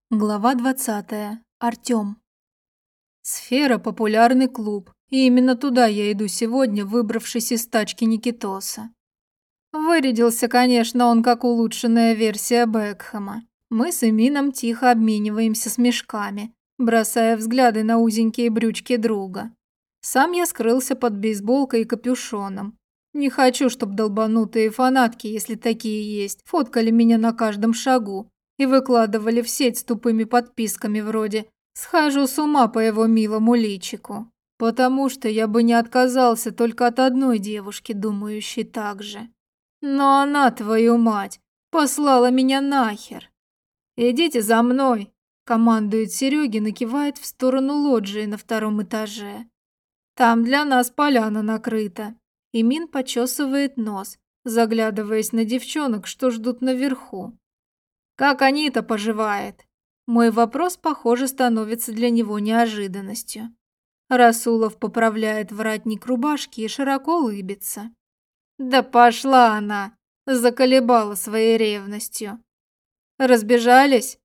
Глава 20. Артём. Сфера – популярный клуб, и именно туда я иду сегодня, выбравшись из тачки Никитоса. Вырядился, конечно, он как улучшенная версия Бекхэма. Мы с Эмином тихо обмениваемся смешками, бросая взгляды на узенькие брючки друга. Сам я скрылся под бейсболкой и капюшоном. Не хочу, чтоб долбанутые фанатки, если такие есть, фоткали меня на каждом шагу и выкладывали в сеть с тупыми подписками вроде «Схожу с ума по его милому личику». Потому что я бы не отказался только от одной девушки, думающей так же. Но она, твою мать, послала меня нахер. «Идите за мной», – командует Серегин и кивает в сторону лоджии на втором этаже. «Там для нас поляна накрыта». Имин почесывает нос, заглядываясь на девчонок, что ждут наверху. «Как Анита поживает?» Мой вопрос, похоже, становится для него неожиданностью. Расулов поправляет воротник рубашки и широко улыбится. «Да пошла она!» Заколебала своей ревностью. «Разбежались?»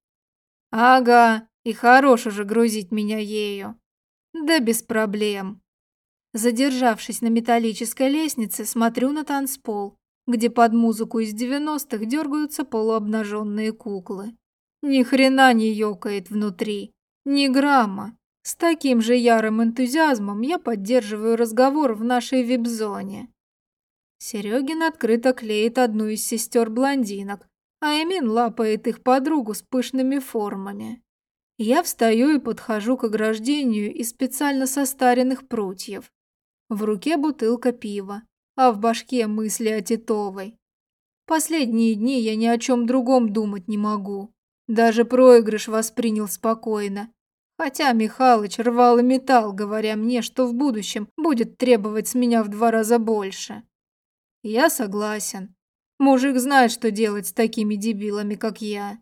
«Ага, и хорош уже грузить меня ею». «Да без проблем». Задержавшись на металлической лестнице, смотрю на танцпол, где под музыку из 90-х дергаются полуобнаженные куклы. Ни хрена не ёкает внутри, ни грамма. С таким же ярым энтузиазмом я поддерживаю разговор в нашей вип-зоне. Серегин открыто клеит одну из сестер-блондинок, а Эмин лапает их подругу с пышными формами. Я встаю и подхожу к ограждению из специально состаренных прутьев. В руке бутылка пива, а в башке мысли о Титовой. Последние дни я ни о чем другом думать не могу. Даже проигрыш воспринял спокойно. Хотя Михалыч рвал и металл, говоря мне, что в будущем будет требовать с меня в 2 раза больше. Я согласен. Мужик знает, что делать с такими дебилами, как я.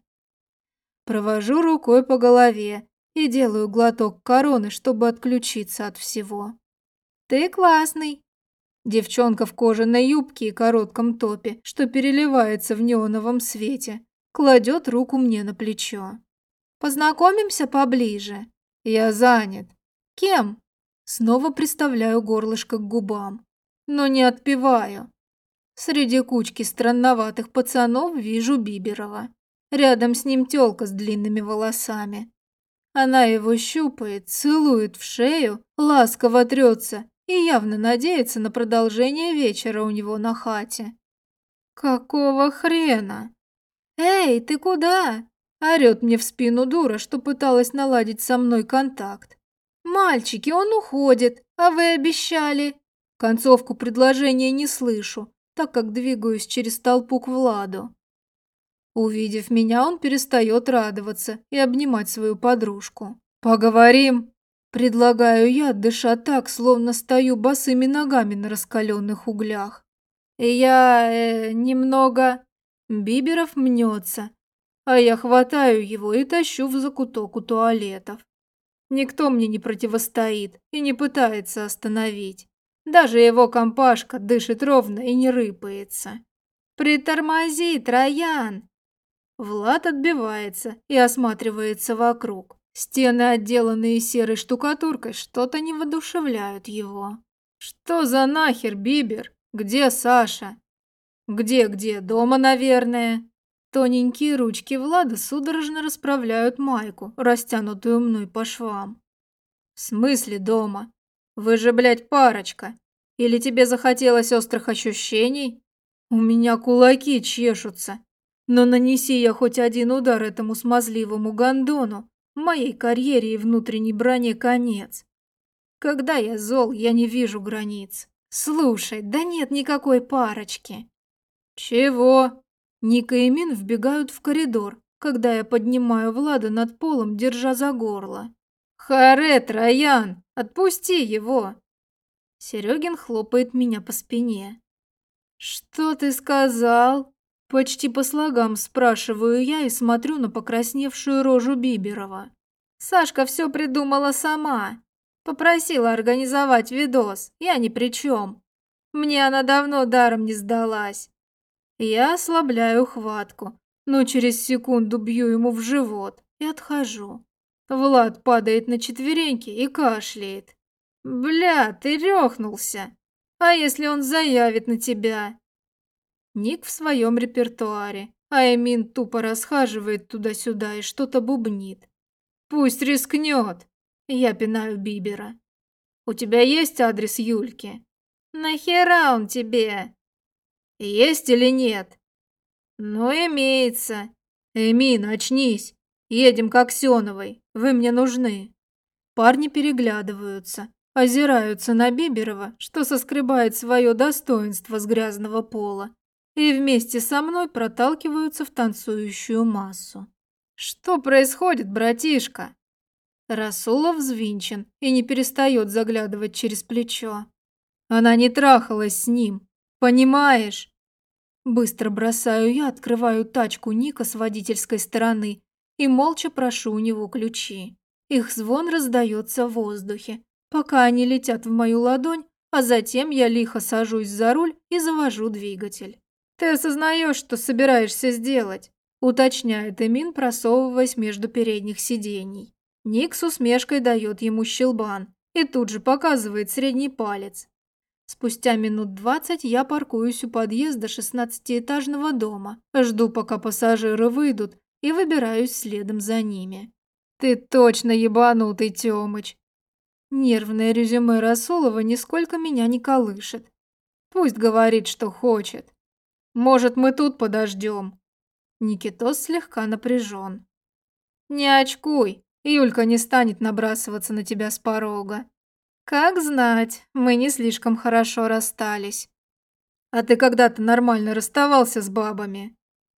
Провожу рукой по голове и делаю глоток короны, чтобы отключиться от всего. «Ты классный!» Девчонка в кожаной юбке и коротком топе, что переливается в неоновом свете, кладет руку мне на плечо. «Познакомимся поближе?» «Я занят». «Кем?» Снова приставляю горлышко к губам, но не отпиваю. Среди кучки странноватых пацанов вижу Биберова. Рядом с ним тёлка с длинными волосами. Она его щупает, целует в шею, ласково трется и явно надеется на продолжение вечера у него на хате. «Какого хрена?» «Эй, ты куда?» – орёт мне в спину дура, что пыталась наладить со мной контакт. «Мальчики, он уходит, а вы обещали». Концовку предложения не слышу, так как двигаюсь через толпу к Владу. Увидев меня, он перестает радоваться и обнимать свою подружку. «Поговорим?» Предлагаю я, дыша так, словно стою босыми ногами на раскаленных углях. Я немного... Биберов мнется, а я хватаю его и тащу в закуток у туалетов. Никто мне не противостоит и не пытается остановить. Даже его компашка дышит ровно и не рыпается. «Притормози, Троян!» Влад отбивается и осматривается вокруг. Стены, отделанные серой штукатуркой, что-то не воодушевляют его. «Что за нахер, Бибер? Где Саша?» «Где? Дома, наверное». Тоненькие ручки Влада судорожно расправляют майку, растянутую мной по швам. «В смысле дома? Вы же, блядь, парочка. Или тебе захотелось острых ощущений? У меня кулаки чешутся. Но нанеси я хоть один удар этому смазливому гондону, моей карьере и внутренней броне конец. Когда я зол, я не вижу границ. Слушай, да нет никакой парочки». «Чего?» Ника и Мин вбегают в коридор, когда я поднимаю Влада над полом, держа за горло. «Харе, Троян, отпусти его!» Серегин хлопает меня по спине. «Что ты сказал?» Почти по слогам спрашиваю я и смотрю на покрасневшую рожу Биберова. Сашка все придумала сама. Попросила организовать видос, я ни при чем. Мне она давно даром не сдалась. Я ослабляю хватку, но через секунду бью ему в живот и отхожу. Влад падает на четвереньки и кашляет. «Бля, ты рехнулся! А если он заявит на тебя?» Ник в своем репертуаре, а Эмин тупо расхаживает туда-сюда и что-то бубнит. «Пусть рискнет!» Я пинаю Бибера. «У тебя есть адрес Юльки?» «Нахера он тебе?» «Есть или нет?» «Ну, имеется». «Эмин, очнись! Едем к Аксеновой, вы мне нужны». Парни переглядываются, озираются на Биберова, что соскребает свое достоинство с грязного пола, и вместе со мной проталкиваются в танцующую массу. «Что происходит, братишка?» Расулов взвинчен и не перестает заглядывать через плечо. Она не трахалась с ним, понимаешь? Быстро бросаю я, открываю тачку Ника с водительской стороны и молча прошу у него ключи. Их звон раздается в воздухе, пока они летят в мою ладонь, а затем я лихо сажусь за руль и завожу двигатель. «Ты осознаешь, что собираешься сделать?» – уточняет Эмин, просовываясь между передних сидений. Ник с усмешкой дает ему щелбан и тут же показывает средний палец. Спустя минут 20 я паркуюсь у подъезда 16-этажного дома, жду, пока пассажиры выйдут, и выбираюсь следом за ними. «Ты точно ебанутый, Тёмыч!» Нервное резюме Расулова нисколько меня не колышет. Пусть говорит, что хочет. «Может, мы тут подождем?» Никитос слегка напряжен. «Не очкуй, Юлька не станет набрасываться на тебя с порога. Как знать, мы не слишком хорошо расстались. А ты когда-то нормально расставался с бабами?»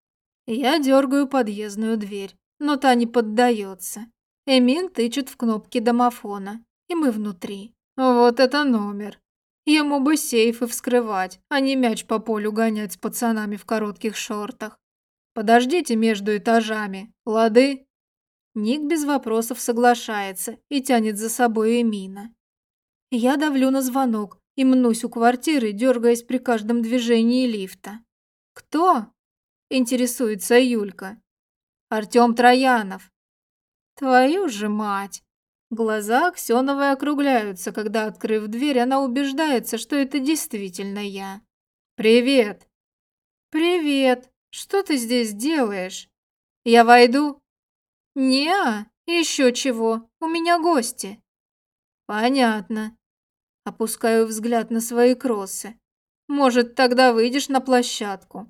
Я дергаю подъездную дверь, но та не поддается. Эмин тычет в кнопки домофона, и мы внутри. Вот это номер. Ему бы сейфы вскрывать, а не мяч по полю гонять с пацанами в коротких шортах. Подождите между этажами, лады? Ник без вопросов соглашается и тянет за собой Эмина. Я давлю на звонок и мнусь у квартиры, дергаясь при каждом движении лифта. «Кто?» – интересуется Юлька. «Артём Троянов». «Твою же мать!» Глаза Аксеновой округляются, когда, открыв дверь, она убеждается, что это действительно я. «Привет!» «Привет! Что ты здесь делаешь?» «Я войду?» «Не-а, еще чего, у меня гости». «Понятно». Опускаю взгляд на свои кроссы. «Может, тогда выйдешь на площадку?»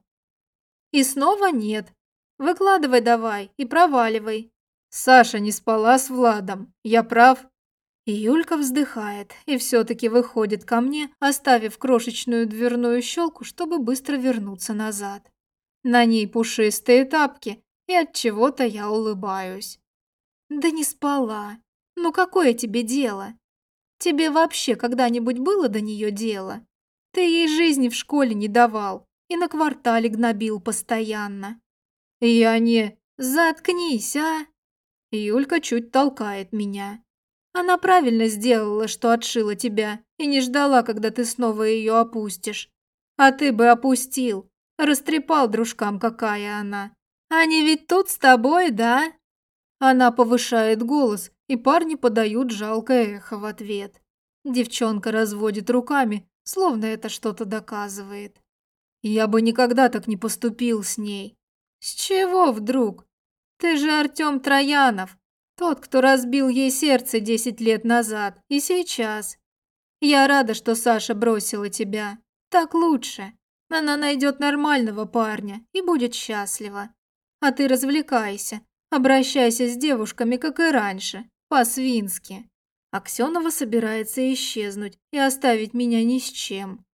И снова нет. «Выкладывай давай и проваливай». «Саша не спала с Владом, я прав?» Юлька вздыхает и все-таки выходит ко мне, оставив крошечную дверную щелку, чтобы быстро вернуться назад. На ней пушистые тапки, и от чего-то я улыбаюсь. «Да не спала. Ну какое тебе дело? Тебе вообще когда-нибудь было до нее дело? Ты ей жизни в школе не давал и на квартале гнобил постоянно». «Я не...» «Заткнись, а!» Юлька чуть толкает меня. Она правильно сделала, что отшила тебя и не ждала, когда ты снова ее опустишь. А ты бы опустил, растрепал дружкам, какая она. Они ведь тут с тобой, да? Она повышает голос, и парни подают жалкое эхо в ответ. Девчонка разводит руками, словно это что-то доказывает. Я бы никогда так не поступил с ней. С чего вдруг? Ты же Артём Троянов. Тот, кто разбил ей сердце 10 лет назад и сейчас. Я рада, что Саша бросила тебя. Так лучше. Она найдет нормального парня и будет счастлива. А ты развлекайся, обращайся с девушками, как и раньше, по-свински. Аксенова собирается исчезнуть и оставить меня ни с чем.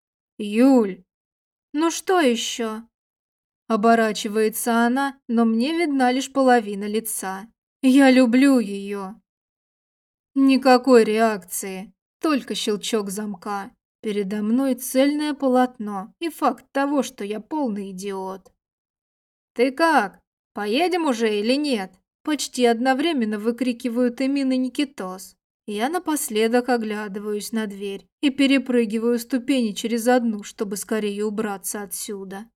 Юль, ну что еще? Оборачивается она, но мне видна лишь половина лица. Я люблю ее. Никакой реакции, только щелчок замка. Передо мной цельное полотно и факт того, что я полный идиот. «Ты как? Поедем уже или нет?» Почти одновременно выкрикивают Эмин и Никитос. Я напоследок оглядываюсь на дверь и перепрыгиваю ступени через одну, чтобы скорее убраться отсюда.